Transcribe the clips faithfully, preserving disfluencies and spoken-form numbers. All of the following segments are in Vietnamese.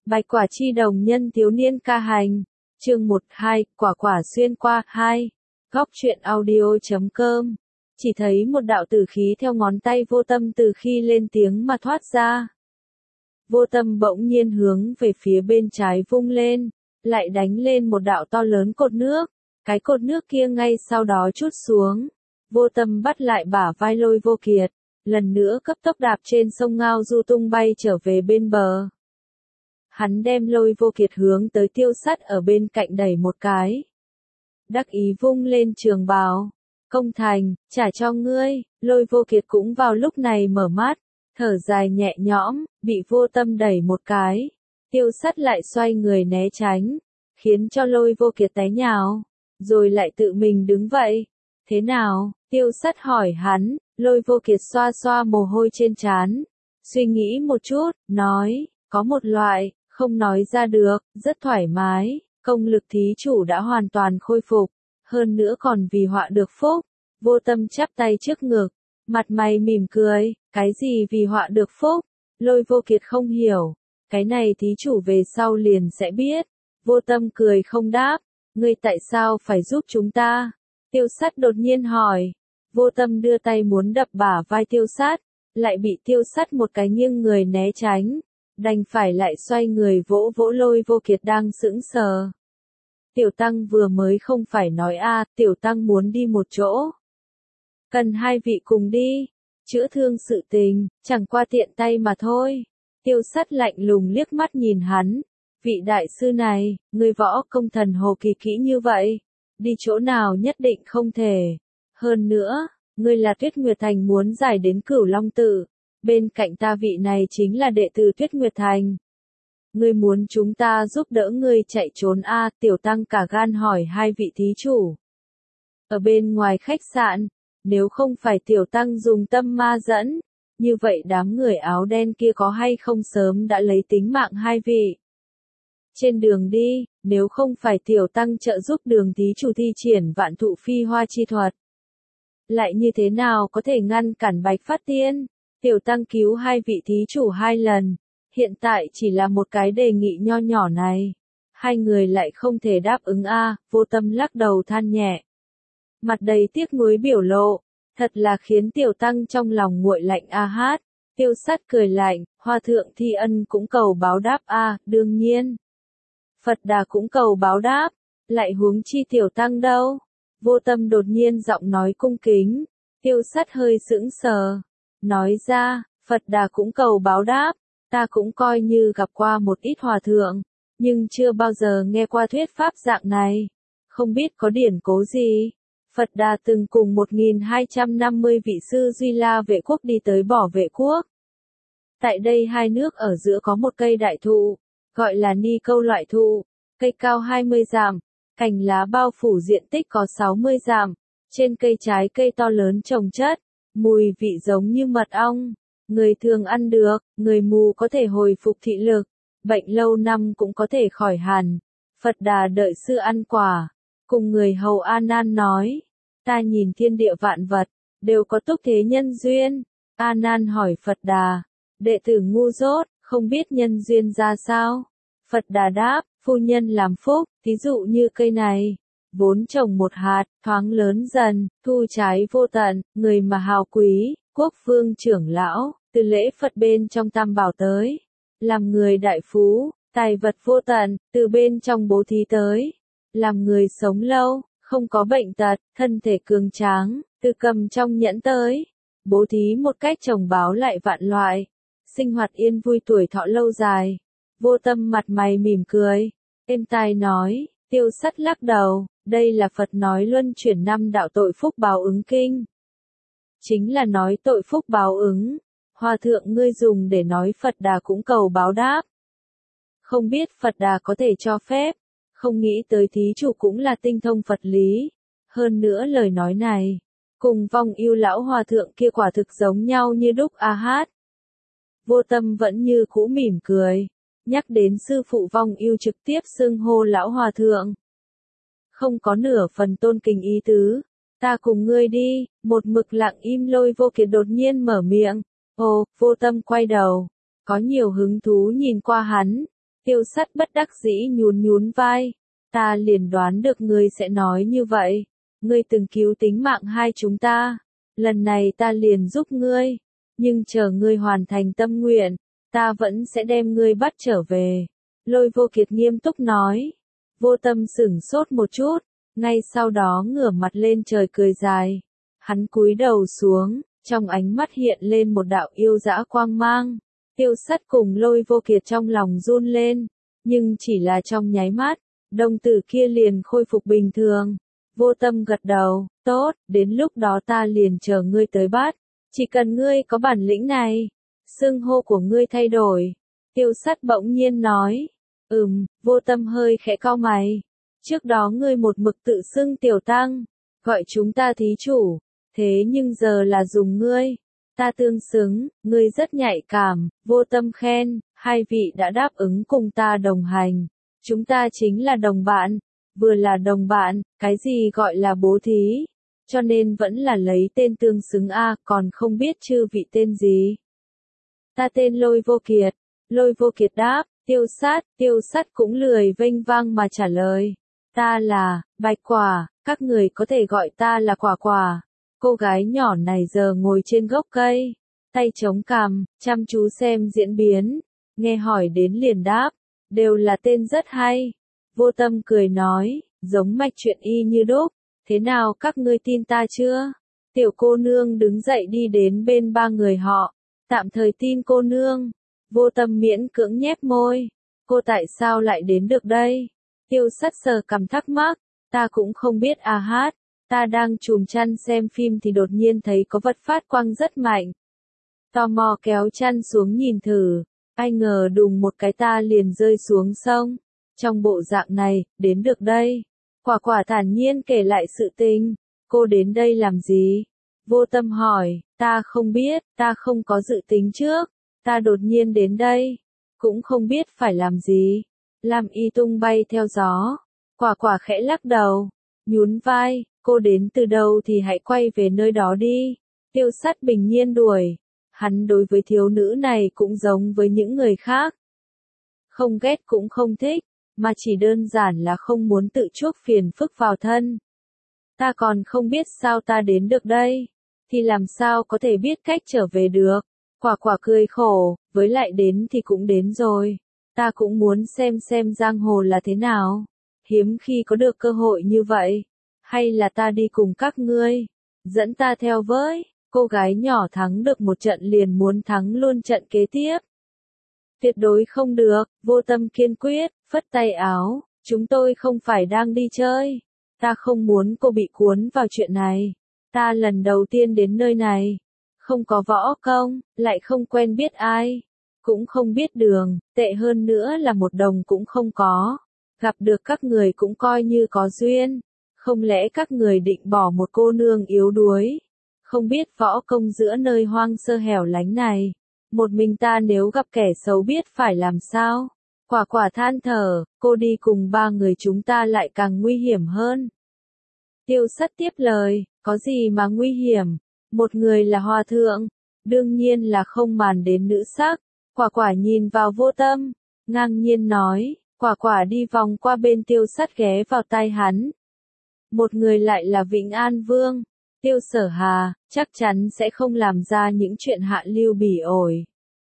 Bạch quả chi đồng nhân thiếu niên ca hành. Chương một hai, quả quả xuyên qua hai. Góc truyện audio chấm com. Chỉ thấy một đạo tử khí theo ngón tay vô tâm từ khi lên tiếng mà thoát ra. Vô tâm bỗng nhiên hướng về phía bên trái vung lên, lại đánh lên một đạo to lớn cột nước. Cái cột nước kia ngay sau đó trút xuống. Vô tâm bắt lại bả vai Lôi Vô Kiệt, lần nữa cấp tốc đạp trên sông Ngao Du tung bay trở về bên bờ. Hắn đem Lôi Vô Kiệt hướng tới Tiêu Sắt ở bên cạnh đẩy một cái. Đắc ý vung lên trường bào. Công thành, trả cho ngươi. Lôi Vô Kiệt cũng vào lúc này mở mắt, thở dài nhẹ nhõm, bị vô tâm đẩy một cái. Tiêu Sắt lại xoay người né tránh, khiến cho Lôi Vô Kiệt té nhào, rồi lại tự mình đứng vậy. Thế nào? Tiêu Sắt hỏi hắn. Lôi Vô Kiệt xoa xoa mồ hôi trên trán, suy nghĩ một chút, nói, có một loại, không nói ra được, rất thoải mái, công lực thí chủ đã hoàn toàn khôi phục, hơn nữa còn vì họa được phúc. Vô tâm chắp tay trước ngực, mặt mày mỉm cười, cái gì vì họa được phúc? Lôi Vô Kiệt không hiểu, cái này thí chủ về sau liền sẽ biết. Vô tâm cười không đáp, ngươi tại sao phải giúp chúng ta? Tiêu Sắt đột nhiên hỏi. Vô tâm đưa tay muốn đập bả vai Tiêu Sắt, lại bị Tiêu Sắt một cái nghiêng người né tránh, đành phải lại xoay người vỗ vỗ Lôi Vô Kiệt đang sững sờ. Tiểu Tăng vừa mới không phải nói a, à, Tiểu Tăng muốn đi một chỗ. Cần hai vị cùng đi, chữa thương sự tình, chẳng qua tiện tay mà thôi. Tiêu Sắt lạnh lùng liếc mắt nhìn hắn, vị đại sư này, người võ công thần hồ kỳ kỹ như vậy, đi chỗ nào nhất định không thể. Hơn nữa, ngươi là Tuyết Nguyệt Thành muốn giải đến Cửu Long Tự, bên cạnh ta vị này chính là đệ tử Tuyết Nguyệt Thành. Ngươi muốn chúng ta giúp đỡ ngươi chạy trốn a? À, Tiểu Tăng cả gan hỏi hai vị thí chủ. Ở bên ngoài khách sạn, nếu không phải Tiểu Tăng dùng tâm ma dẫn, như vậy đám người áo đen kia có hay không sớm đã lấy tính mạng hai vị. Trên đường đi, nếu không phải Tiểu Tăng trợ giúp Đường thí chủ thi triển vạn thụ phi hoa chi thuật, lại như thế nào có thể ngăn cản Bạch Phát Tiên? Tiểu Tăng cứu hai vị thí chủ hai lần, hiện tại chỉ là một cái đề nghị nho nhỏ này, hai người lại không thể đáp ứng a. À, Vô Tâm lắc đầu than nhẹ, mặt đầy tiếc nuối biểu lộ, thật là khiến Tiểu Tăng trong lòng nguội lạnh a à hát. Tiêu Sắt cười lạnh, Hòa thượng thi ân cũng cầu báo đáp a, à, đương nhiên. Phật Đà cũng cầu báo đáp, lại huống chi Tiểu Tăng đâu? Vô Tâm đột nhiên giọng nói cung kính. Tiêu Sắt hơi sững sờ, nói ra, Phật Đà cũng cầu báo đáp, ta cũng coi như gặp qua một ít hòa thượng, nhưng chưa bao giờ nghe qua thuyết pháp dạng này, không biết có điển cố gì. Phật Đà từng cùng một nghìn hai trăm năm mươi vị sư Duy La Vệ Quốc đi tới Bỏ Vệ Quốc. Tại đây hai nước ở giữa có một cây đại thụ, gọi là Ni Câu loại thụ, cây cao hai mươi dặm, cành lá bao phủ diện tích có sáu mươi dặm, trên cây trái cây to lớn trồng chất, mùi vị giống như mật ong, người thường ăn được, người mù có thể hồi phục thị lực, bệnh lâu năm cũng có thể khỏi hẳn. Phật Đà đợi sư ăn quả, cùng người hầu A Nan nói, ta nhìn thiên địa vạn vật, đều có túc thế nhân duyên. A Nan hỏi Phật Đà, đệ tử ngu dốt, không biết nhân duyên ra sao? Phật Đà đáp, phu nhân làm phúc, thí dụ như cây này, vốn trồng một hạt, thoáng lớn dần, thu trái vô tận, người mà hào quý, quốc vương trưởng lão, từ lễ Phật bên trong tam bảo tới, làm người đại phú, tài vật vô tận, từ bên trong bố thí tới, làm người sống lâu, không có bệnh tật, thân thể cường tráng, từ cầm trong nhẫn tới, bố thí một cách trồng báo lại vạn loại, sinh hoạt yên vui tuổi thọ lâu dài. Vô Tâm mặt mày mỉm cười, êm tai nói. Tiêu Sắt lắc đầu, đây là Phật nói luân chuyển năm đạo tội phúc báo ứng kinh. Chính là nói tội phúc báo ứng, Hòa thượng ngươi dùng để nói Phật Đà cũng cầu báo đáp. Không biết Phật Đà có thể cho phép, không nghĩ tới thí chủ cũng là tinh thông Phật lý. Hơn nữa lời nói này, cùng Vong Ưu lão Hòa thượng kia quả thực giống nhau như đúc a hát. Vô Tâm vẫn như cũ mỉm cười. Nhắc đến sư phụ Vong Ưu trực tiếp xưng hô lão hòa thượng, không có nửa phần tôn kính ý tứ. Ta cùng ngươi đi. Một mực lặng im Lôi Vô Kiệt đột nhiên mở miệng. Ồ, Vô Tâm quay đầu, có nhiều hứng thú nhìn qua hắn. Tiêu Sắt bất đắc dĩ nhún nhún vai. Ta liền đoán được ngươi sẽ nói như vậy. Ngươi từng cứu tính mạng hai chúng ta. Lần này ta liền giúp ngươi. Nhưng chờ ngươi hoàn thành tâm nguyện, ta vẫn sẽ đem ngươi bắt trở về. Lôi Vô Kiệt nghiêm túc nói. Vô Tâm sửng sốt một chút, ngay sau đó ngửa mặt lên trời cười dài. Hắn cúi đầu xuống, trong ánh mắt hiện lên một đạo yêu dã quang mang. Tiêu Sắt cùng Lôi Vô Kiệt trong lòng run lên, nhưng chỉ là trong nháy mắt, đồng tử kia liền khôi phục bình thường. Vô Tâm gật đầu, tốt, đến lúc đó ta liền chờ ngươi tới bắt. Chỉ cần ngươi có bản lĩnh này, xưng hô của ngươi thay đổi. Tiêu Sắt bỗng nhiên nói, ừm, Vô Tâm hơi khẽ cau mày. Trước đó ngươi một mực tự xưng Tiểu Tăng, gọi chúng ta thí chủ, thế nhưng giờ là dùng ngươi. Ta tương xứng, ngươi rất nhạy cảm. Vô Tâm khen, hai vị đã đáp ứng cùng ta đồng hành. Chúng ta chính là đồng bạn, vừa là đồng bạn, cái gì gọi là bố thí. Cho nên vẫn là lấy tên tương xứng a, còn không biết chư vị tên gì. Ta tên Lôi Vô Kiệt. Lôi Vô Kiệt đáp. Tiêu Sát, Tiêu Sắt cũng lười vênh vang mà trả lời. Ta là Bạch Quả, các người có thể gọi ta là Quả Quả. Cô gái nhỏ này giờ ngồi trên gốc cây, tay chống cằm, chăm chú xem diễn biến, nghe hỏi đến liền đáp, đều là tên rất hay. Vô Tâm cười nói, giống mạch chuyện y như đúc, thế nào các ngươi tin ta chưa? Tiểu cô nương đứng dậy đi đến bên ba người họ, tạm thời tin cô nương. Vô Tâm miễn cưỡng nhếch môi, cô tại sao lại đến được đây? Tiêu Sắt sờ cằm thắc mắc, ta cũng không biết a hát. Ta đang chùm chăn xem phim thì đột nhiên thấy có vật phát quang rất mạnh. Tò mò kéo chăn xuống nhìn thử, ai ngờ đùng một cái ta liền rơi xuống sông. Trong bộ dạng này, đến được đây. Quả Quả thản nhiên kể lại sự tình. Cô đến đây làm gì? Vô Tâm hỏi, ta không biết, ta không có dự tính trước. Ta đột nhiên đến đây, cũng không biết phải làm gì. Lam Y tung bay theo gió. Quả Quả khẽ lắc đầu, nhún vai. Cô đến từ đâu thì hãy quay về nơi đó đi. Tiêu Sắt bình nhiên đuổi. Hắn đối với thiếu nữ này cũng giống với những người khác. Không ghét cũng không thích, mà chỉ đơn giản là không muốn tự chuốc phiền phức vào thân. Ta còn không biết sao ta đến được đây, thì làm sao có thể biết cách trở về được. Quả Quả cười khổ, với lại đến thì cũng đến rồi. Ta cũng muốn xem xem giang hồ là thế nào. Hiếm khi có được cơ hội như vậy. Hay là ta đi cùng các ngươi, dẫn ta theo với. Cô gái nhỏ thắng được một trận liền muốn thắng luôn trận kế tiếp. Tuyệt đối không được. Vô Tâm kiên quyết, phất tay áo, chúng tôi không phải đang đi chơi. Ta không muốn cô bị cuốn vào chuyện này. Ta lần đầu tiên đến nơi này, không có võ công, lại không quen biết ai, cũng không biết đường, tệ hơn nữa là một đồng cũng không có. Gặp được các người cũng coi như có duyên. Không lẽ các người định bỏ một cô nương yếu đuối, không biết võ công giữa nơi hoang sơ hẻo lánh này? Một mình ta nếu gặp kẻ xấu biết phải làm sao? Quả Quả than thở, cô đi cùng ba người chúng ta lại càng nguy hiểm hơn. Tiêu Sắt tiếp lời, có gì mà nguy hiểm? Một người là hòa thượng, đương nhiên là không màng đến nữ sắc. Quả Quả nhìn vào Vô Tâm, ngang nhiên nói. Quả Quả đi vòng qua bên Tiêu Sắt ghé vào tai hắn. Một người lại là Vĩnh An Vương, Tiêu Sở Hà, chắc chắn sẽ không làm ra những chuyện hạ lưu bỉ ổi.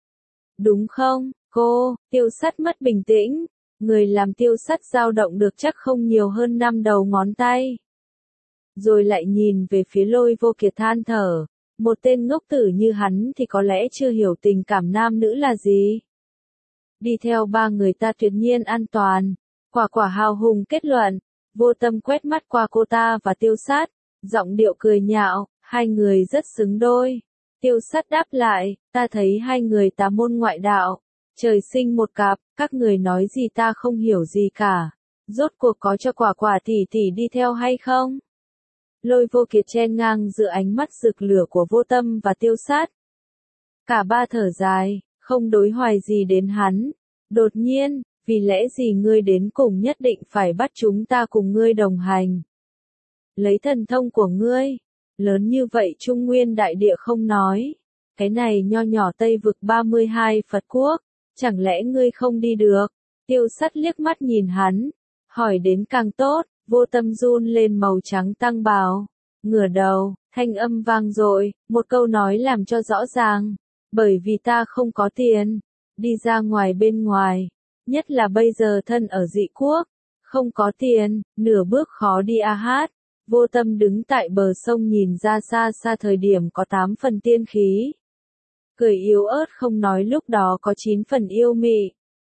Đúng không, cô? Tiêu Sắt mất bình tĩnh, người làm Tiêu Sắt dao động được chắc không nhiều hơn năm đầu ngón tay. Rồi lại nhìn về phía Lôi Vô Kiệt than thở, một tên ngốc tử như hắn thì có lẽ chưa hiểu tình cảm nam nữ là gì. Đi theo ba người ta tuyệt nhiên an toàn. Quả Quả hào hùng kết luận. Vô Tâm quét mắt qua cô ta và Tiêu Sắt, giọng điệu cười nhạo, hai người rất xứng đôi. Tiêu Sắt đáp lại, ta thấy hai người tà môn ngoại đạo, trời sinh một cặp, các người nói gì ta không hiểu gì cả. Rốt cuộc có cho Quả Quả tỷ tỷ đi theo hay không? Lôi Vô Kiệt chen ngang giữa ánh mắt rực lửa của Vô Tâm và Tiêu Sắt. Cả ba thở dài, không đối hoài gì đến hắn. Đột nhiên, vì lẽ gì ngươi đến cùng nhất định phải bắt chúng ta cùng ngươi đồng hành? Lấy thần thông của ngươi, lớn như vậy Trung Nguyên đại địa không nói. Cái này nho nhỏ Tây vực ba mươi hai Phật quốc, chẳng lẽ ngươi không đi được? Tiêu Sắt liếc mắt nhìn hắn, hỏi đến càng tốt, Vô Tâm run lên màu trắng tăng bào, ngửa đầu, thanh âm vang dội, một câu nói làm cho rõ ràng, bởi vì ta không có tiền, đi ra ngoài bên ngoài, nhất là bây giờ thân ở dị quốc, không có tiền, nửa bước khó đi a hát. Vô Tâm đứng tại bờ sông nhìn ra xa xa thời điểm có tám phần tiên khí. Cười yếu ớt không nói lúc đó có chín phần yêu mị.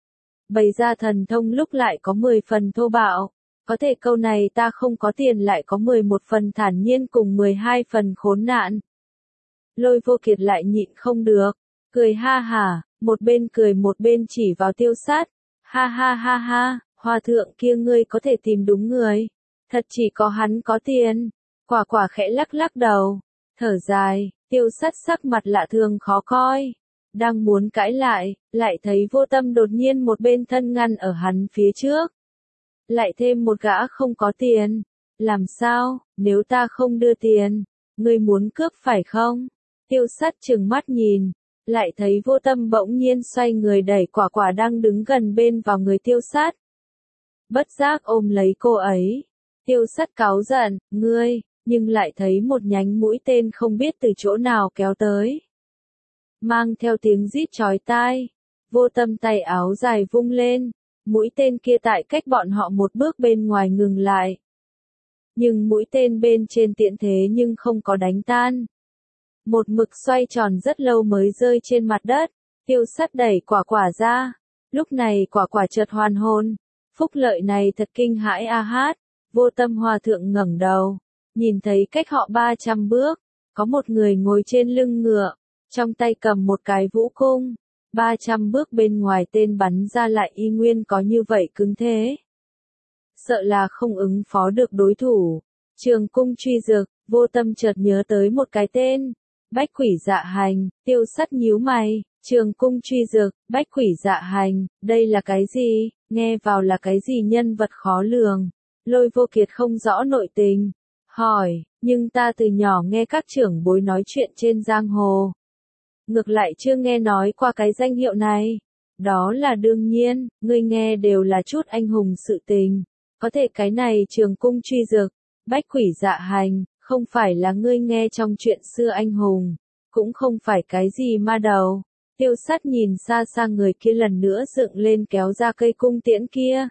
Bày ra thần thông lúc lại có mười phần thô bạo. Có thể câu này ta không có tiền lại có mười một phần thản nhiên cùng mười hai phần khốn nạn. Lôi Vô Kiệt lại nhịn không được. Cười ha hả, một bên cười một bên chỉ vào Tiêu Sát. Ha ha ha ha, hòa thượng kia ngươi có thể tìm đúng người. Thật chỉ có hắn có tiền. Quả quả khẽ lắc lắc đầu. Thở dài, Tiêu Sát sắc mặt lạ thường khó coi. Đang muốn cãi lại, lại thấy Vô Tâm đột nhiên một bên thân ngăn ở hắn phía trước. Lại thêm một gã không có tiền. Làm sao, nếu ta không đưa tiền, ngươi muốn cướp phải không? Tiêu Sát trừng mắt nhìn, lại thấy Vô Tâm bỗng nhiên xoay người đẩy quả quả đang đứng gần bên vào người Tiêu Sát. Bất giác ôm lấy cô ấy. Tiêu Sát cáu giận, ngươi, nhưng lại thấy một nhánh mũi tên không biết từ chỗ nào kéo tới. Mang theo tiếng rít chói tai. Vô Tâm tay áo dài vung lên, mũi tên kia tại cách bọn họ một bước bên ngoài ngừng lại. Nhưng mũi tên bên trên tiện thế nhưng không có đánh tan. Một mực xoay tròn rất lâu mới rơi trên mặt đất. Tiêu Sát đẩy quả quả ra. Lúc này quả quả chợt hoàn hồn. Phúc lợi này thật kinh hãi a hát. Vô Tâm hòa thượng ngẩng đầu, nhìn thấy cách họ ba trăm bước, có một người ngồi trên lưng ngựa, trong tay cầm một cái vũ cung. ba trăm bước bên ngoài tên bắn ra lại y nguyên có như vậy cứng thế. Sợ là không ứng phó được đối thủ. Trường cung truy dược, Vô Tâm chợt nhớ tới một cái tên. Bách Quỷ Dạ Hành. Tiêu Sát nhíu mày. Trường cung truy dược, Bách Quỷ Dạ Hành, đây là cái gì? Nghe vào là cái gì nhân vật khó lường. Lôi Vô Kiệt không rõ nội tình. Hỏi, nhưng ta từ nhỏ nghe các trưởng bối nói chuyện trên giang hồ. Ngược lại chưa nghe nói qua cái danh hiệu này. Đó là đương nhiên, ngươi nghe đều là chút anh hùng sự tình. Có thể cái này trường cung truy dược, Bách Quỷ Dạ Hành, không phải là ngươi nghe trong chuyện xưa anh hùng. Cũng không phải cái gì ma đầu. Tiêu Sát nhìn xa xa người kia lần nữa dựng lên kéo ra cây cung tiễn kia.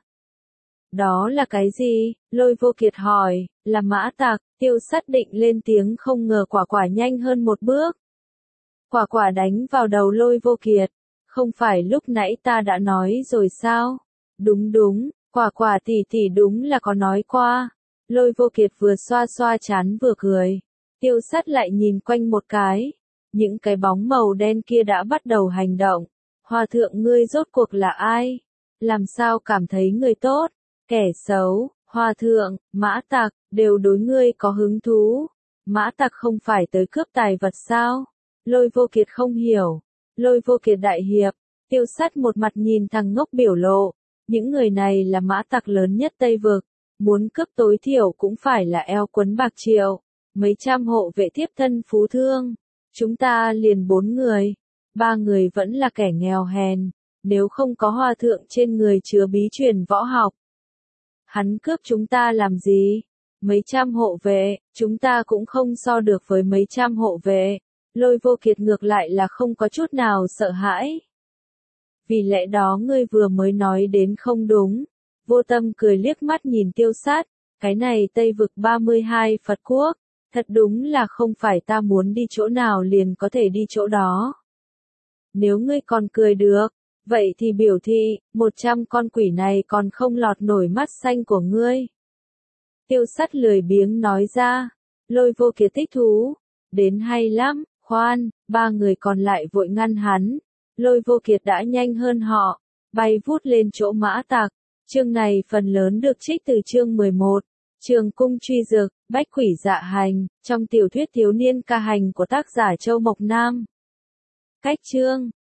Đó là cái gì? Lôi Vô Kiệt hỏi, là mã tặc. Tiêu Sát định lên tiếng không ngờ quả quả nhanh hơn một bước. Quả quả đánh vào đầu Lôi Vô Kiệt. Không phải lúc nãy ta đã nói rồi sao? Đúng đúng, quả quả tỷ tỷ đúng là có nói qua. Lôi Vô Kiệt vừa xoa xoa trán vừa cười. Tiêu Sát lại nhìn quanh một cái. Những cái bóng màu đen kia đã bắt đầu hành động. Hòa thượng ngươi rốt cuộc là ai? Làm sao cảm thấy người tốt? Kẻ xấu, hòa thượng, mã tặc, đều đối ngươi có hứng thú. Mã tặc không phải tới cướp tài vật sao? Lôi Vô Kiệt không hiểu. Lôi Vô Kiệt đại hiệp. Tiêu Sát một mặt nhìn thằng ngốc biểu lộ. Những người này là mã tặc lớn nhất Tây Vực. Muốn cướp tối thiểu cũng phải là eo quấn bạc triệu. Mấy trăm hộ vệ thiếp thân phú thương. Chúng ta liền bốn người. Ba người vẫn là kẻ nghèo hèn. Nếu không có hòa thượng trên người chứa bí truyền võ học. Hắn cướp chúng ta làm gì? Mấy trăm hộ vệ, chúng ta cũng không so được với mấy trăm hộ vệ. Lôi Vô Kiệt ngược lại là không có chút nào sợ hãi. Vì lẽ đó ngươi vừa mới nói đến không đúng. Vô Tâm cười liếc mắt nhìn Tiêu Sát. Cái này Tây Vực ba mươi hai Phật Quốc. Thật đúng là không phải ta muốn đi chỗ nào liền có thể đi chỗ đó. Nếu ngươi còn cười được, vậy thì biểu thị, một trăm con quỷ này còn không lọt nổi mắt xanh của ngươi. Tiêu Sát lười biếng nói ra. Lôi Vô Kiệt thích thú. Đến hay lắm, khoan, ba người còn lại vội ngăn hắn. Lôi Vô Kiệt đã nhanh hơn họ, bay vút lên chỗ mã tặc. Chương này phần lớn được trích từ chương mười một. Trường cung truy dược, Bách Quỷ Dạ Hành, trong tiểu thuyết thiếu niên ca hành của tác giả Châu Mộc Nam. Cách chương